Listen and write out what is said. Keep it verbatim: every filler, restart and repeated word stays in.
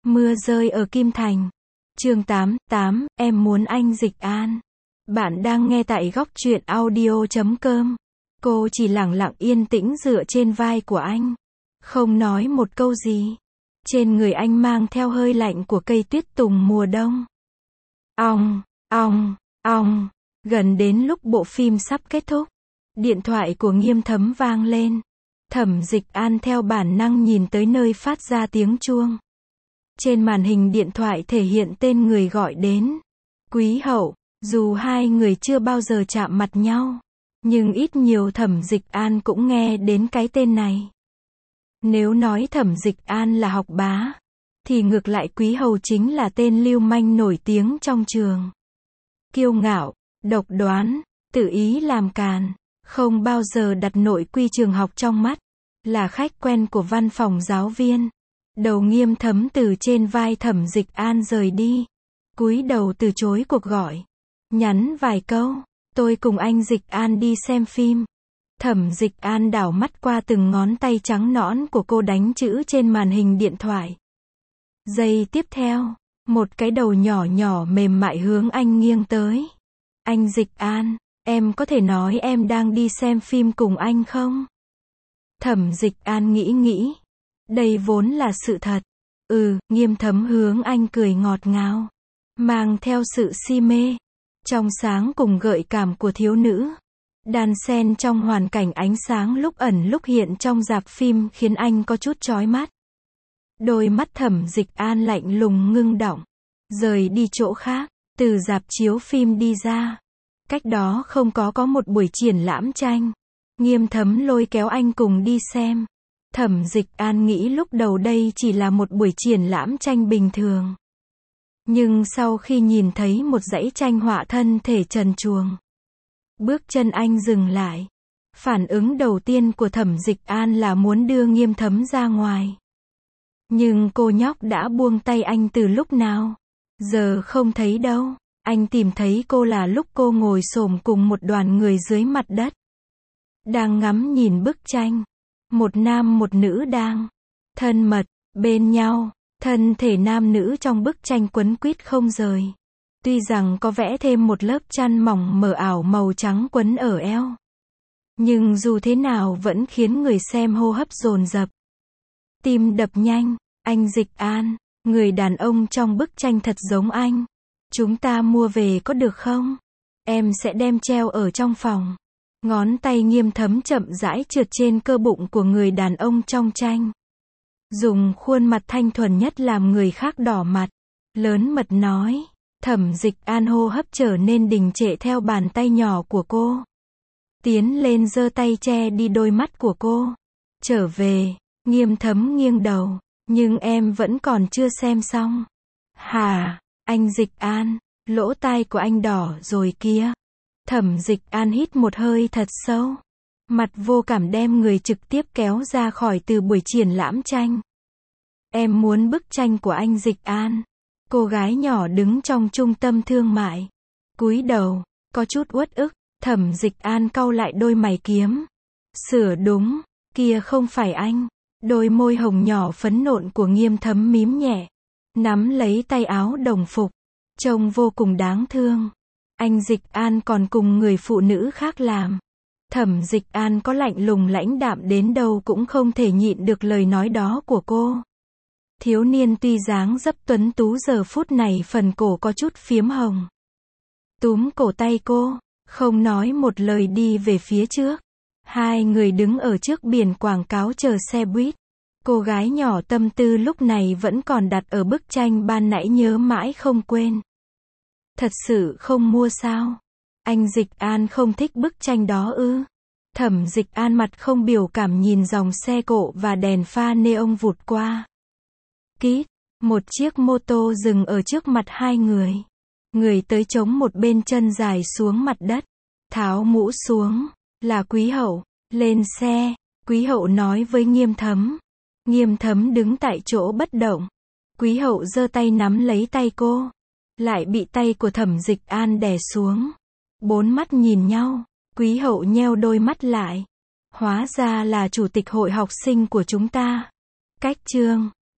Mưa rơi ở Kim Thành. Chương tám, tám, em muốn anh Dịch An. Bạn đang nghe tại góc truyện audio chấm com. Cô chỉ lặng lặng yên tĩnh dựa trên vai của anh. Không nói một câu gì. Trên người anh mang theo hơi lạnh của cây tuyết tùng mùa đông. Ong, ong, ong. Gần đến lúc bộ phim sắp kết thúc. Điện thoại của Nghiêm Thấm vang lên. Thẩm Dịch An theo bản năng nhìn tới nơi phát ra tiếng chuông. Trên màn hình điện thoại thể hiện tên người gọi đến. Quý Hậu. Dù hai người chưa bao giờ chạm mặt nhau, nhưng ít nhiều Thẩm Dịch An cũng nghe đến cái tên này. Nếu nói Thẩm Dịch An là học bá, thì ngược lại Quý Hầu chính là tên lưu manh nổi tiếng trong trường. Kiêu ngạo, độc đoán, tự ý làm càn, không bao giờ đặt nội quy trường học trong mắt, là khách quen của văn phòng giáo viên. Đầu Nghiêm Thấm từ trên vai Thẩm Dịch An rời đi, cúi đầu từ chối cuộc gọi. Nhắn vài câu, tôi cùng anh Dịch An đi xem phim. Thẩm Dịch An đảo mắt qua từng ngón tay trắng nõn của cô đánh chữ trên màn hình điện thoại. Giây tiếp theo, một cái đầu nhỏ nhỏ mềm mại hướng anh nghiêng tới. Anh Dịch An, em có thể nói em đang đi xem phim cùng anh không? Thẩm Dịch An nghĩ nghĩ. Đây vốn là sự thật. Ừ, Nghiêm Thấm hướng anh cười ngọt ngào, mang theo sự si mê, trong sáng cùng gợi cảm của thiếu nữ. Đan xen trong hoàn cảnh ánh sáng lúc ẩn lúc hiện trong rạp phim khiến anh có chút chói mắt. Đôi mắt Thẩm Dịch An lạnh lùng ngưng đọng, rời đi chỗ khác, từ rạp chiếu phim đi ra. Cách đó không có có một buổi triển lãm tranh. Nghiêm Thấm lôi kéo anh cùng đi xem. Thẩm Dịch An nghĩ lúc đầu đây chỉ là một buổi triển lãm tranh bình thường. Nhưng sau khi nhìn thấy một dãy tranh họa thân thể trần truồng, bước chân anh dừng lại. Phản ứng đầu tiên của Thẩm Dịch An là muốn đưa Nghiêm Thấm ra ngoài. Nhưng cô nhóc đã buông tay anh từ lúc nào? Giờ không thấy đâu. Anh tìm thấy cô là lúc cô ngồi xổm cùng một đoàn người dưới mặt đất, đang ngắm nhìn bức tranh. Một nam một nữ đang thân mật bên nhau. Thân thể nam nữ trong bức tranh quấn quýt không rời. Tuy rằng có vẽ thêm một lớp chăn mỏng mờ ảo màu trắng quấn ở eo, nhưng dù thế nào vẫn khiến người xem hô hấp dồn dập, tim đập nhanh. Anh Dịch An, người đàn ông trong bức tranh thật giống anh. Chúng ta mua về có được không? Em sẽ đem treo ở trong phòng. Ngón tay Nghiêm Thấm chậm rãi trượt trên cơ bụng của người đàn ông trong tranh. Dùng khuôn mặt thanh thuần nhất làm người khác đỏ mặt. Lớn mật nói. Thẩm Dịch An hô hấp trở nên đình trệ theo bàn tay nhỏ của cô. Tiến lên giơ tay che đi đôi mắt của cô. Trở về. Nghiêm Thấm nghiêng đầu. Nhưng em vẫn còn chưa xem xong. Hả? Anh Dịch An. Lỗ tai của anh đỏ rồi kia. Thẩm Dịch An hít một hơi thật sâu. Mặt vô cảm đem người trực tiếp kéo ra khỏi từ buổi triển lãm tranh. Em muốn bức tranh của anh Dịch An. Cô gái nhỏ đứng trong trung tâm thương mại, cúi đầu, có chút uất ức. Thẩm Dịch An cau lại đôi mày kiếm. Sửa đúng, kia không phải anh. Đôi môi hồng nhỏ phấn nộn của Nghiêm Thấm mím nhẹ, nắm lấy tay áo đồng phục, trông vô cùng đáng thương. Anh Dịch An còn cùng người phụ nữ khác làm. Thẩm Dịch An có lạnh lùng lãnh đạm đến đâu cũng không thể nhịn được lời nói đó của cô. Thiếu niên tuy dáng dấp tuấn tú giờ phút này phần cổ có chút phiếm hồng. Túm cổ tay cô, không nói một lời đi về phía trước. Hai người đứng ở trước biển quảng cáo chờ xe buýt. Cô gái nhỏ tâm tư lúc này vẫn còn đặt ở bức tranh ban nãy nhớ mãi không quên. Thật sự không mua sao? Anh Dịch An không thích bức tranh đó ư? Thẩm Dịch An mặt không biểu cảm nhìn dòng xe cộ và đèn pha neon vụt qua. Kít, một chiếc mô tô dừng ở trước mặt hai người. Người tới chống một bên chân dài xuống mặt đất, tháo mũ xuống. Là Quý Hậu. Lên xe. Quý Hậu nói với Nghiêm Thấm. Nghiêm Thấm đứng tại chỗ bất động. Quý Hậu giơ tay nắm lấy tay cô, lại bị tay của Thẩm Dịch An đè xuống. Bốn mắt nhìn nhau. Quý Hậu nheo đôi mắt lại. Hóa ra là chủ tịch hội học sinh của chúng ta. Cách chương